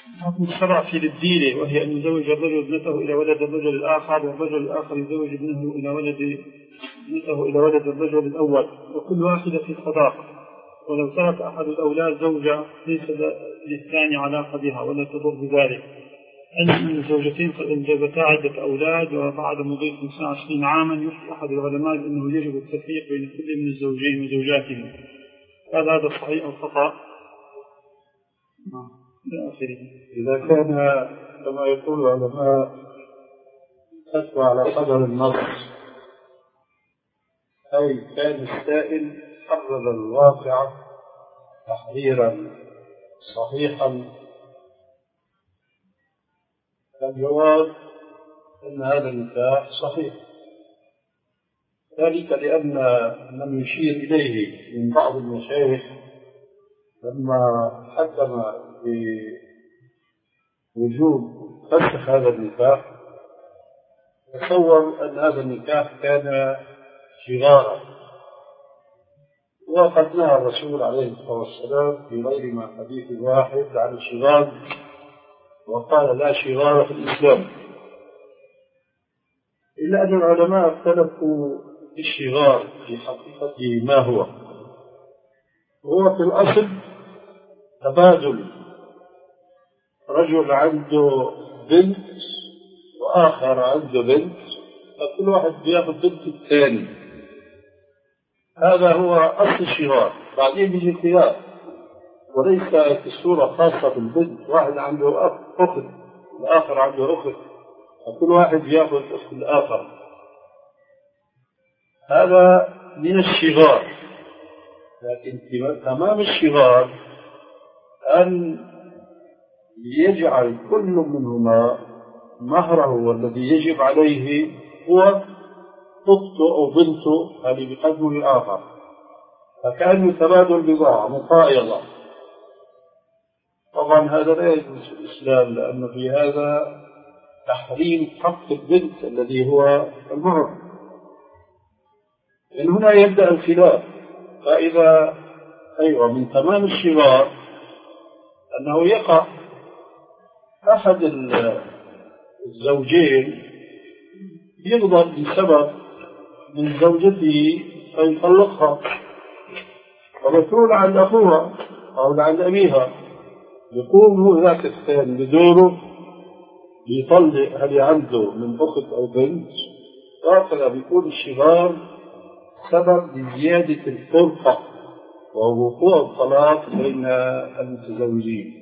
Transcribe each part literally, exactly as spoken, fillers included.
حكم الشرع في الديلة، وهي أن يزوج الرجل ابنته إلى ولد الرجل الآخر، والرجل الآخر يزوج ابنه إلى ولد ابنته إلى ولد الرجل الأول، وكل واحدة في الصداق. ولو ترك أحد الأولاد زوجة ليس للثاني علاقة بها ولا تضر بذلك. أن الزوجتين قد أنجبتا عدة أولاد، وبعد مضي خمسة وعشرين عاما يفتي أحد العلماء أنه يجب التفريق بين كل من الزوجين وزوجاتهم. هل هذا صحيح أو خطأ؟ إذا كان كما يقول العلماء فتوى على قدر النص، أي كان السائل حرر الواقع تحريرا صحيحا، فالجواب أن هذا النكاح صحيح، ذلك لأن من يشير إليه من بعض المشايخ لما حكم بوجوب فسخ هذا النكاح تصور أن هذا النكاح كان شغارا، وقد نهى الرسول عليه الصلاة والسلام في غير ما حديث واحد عن الشغار، وقال لا شغار في الإسلام، إلا أن العلماء اختلفوا في الشغار في حقيقته ما هو. هو في الأصل تبادل، رجل عنده بنت وآخر عنده بنت، فكل واحد بياخذ بنت الثاني، هذا هو أصل الشغار. بعدين بيجي الخيار، وليس في الصورة خاصة بالبنت، واحد عنده أخت الآخر عنده أخت، فكل واحد بياخذ أخت الآخر، هذا من الشغار. لكن تمام الشغار أن يجعل كل منهما مهره والذي يجب عليه هو أخته أو بنته هذه بقدم الآخر، فكأنه تبادل بضاعة مقايضة. طبعا هذا لا يجوز في الإسلام، لأن في هذا تحريم حق البنت الذي هو المهر. من هنا يبدأ الخلاف. فإذا أيوة من تمام الشغار أنه يقع أحد الزوجين يغضب بسبب من زوجته فيطلقها، ومسؤول عن أخوها أو عن أبيها، يقوم هو ذاك الثاني بدوره يطلق هل عنده من أخت أو بنت، وهكذا بيكون الشغار سبب لزيادة الفرقة ووقوع الطلاق بين المتزوجين.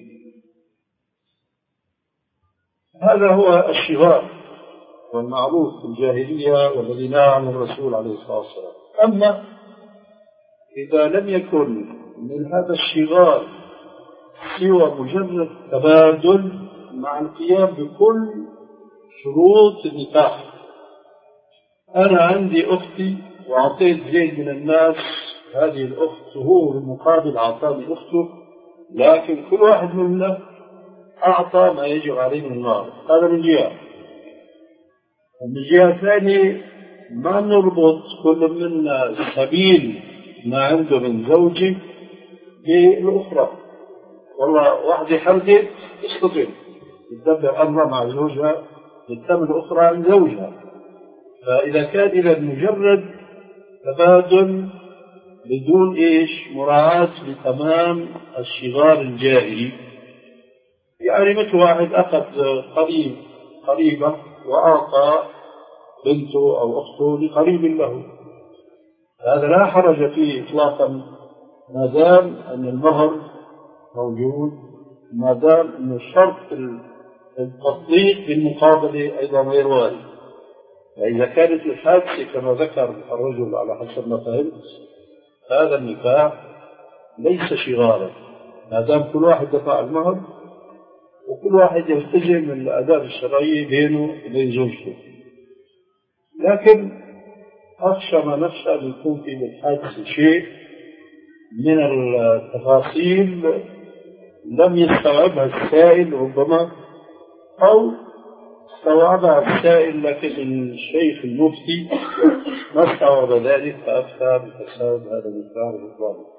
هذا هو الشغار والمعروف في الجاهلية والذي نهى عنه الرسول عليه الصلاة والسلام. أما إذا لم يكن من هذا الشغار سوى مجرد تبادل مع القيام بكل شروط النكاح، أنا عندي أختي وأعطيت زيد من الناس هذه الأخت، وهو بالمقابل أعطاني أخته، لكن كل واحد منا أعطى ما يجب عليه من المال، هذا من جهة. ومن جهة ثانية ما نربط كل منا سبيل ما عنده من زوجه بالأخرى، والله واحدة حرجت تستطيع تدبر أمرها مع زوجها تتم الأخرى عن زوجها. فإذا كان إلى مجرد تبادل بدون إيش مراعاة لتمام الشغار الجاهلي، يعني مثل واحد أخذ قريب قريبة وأعطى بنته أو أخته لقريب له، هذا لا حرج فيه إطلاقا ما دام أن المهر موجود، ما دام أن الشرط التطبيق بالمقابلة أيضا غير وارد. فإذا كانت الحادثة كما ذكر الرجل على حسب ما فهمت، هذا النكاح ليس شغارا ما دام كل واحد دفع المهر وكل واحد يلتزم من الآداب الشرعية بينه وبين زوجته. لكن أخشى ما نخشى أن يكون في الحادثة شيء من التفاصيل لم يستوعبها السائل ربما، أو استوعبها السائل لكن الشيخ المفتي ما استوعب ذلك فأفتى بفساد هذا النكاح.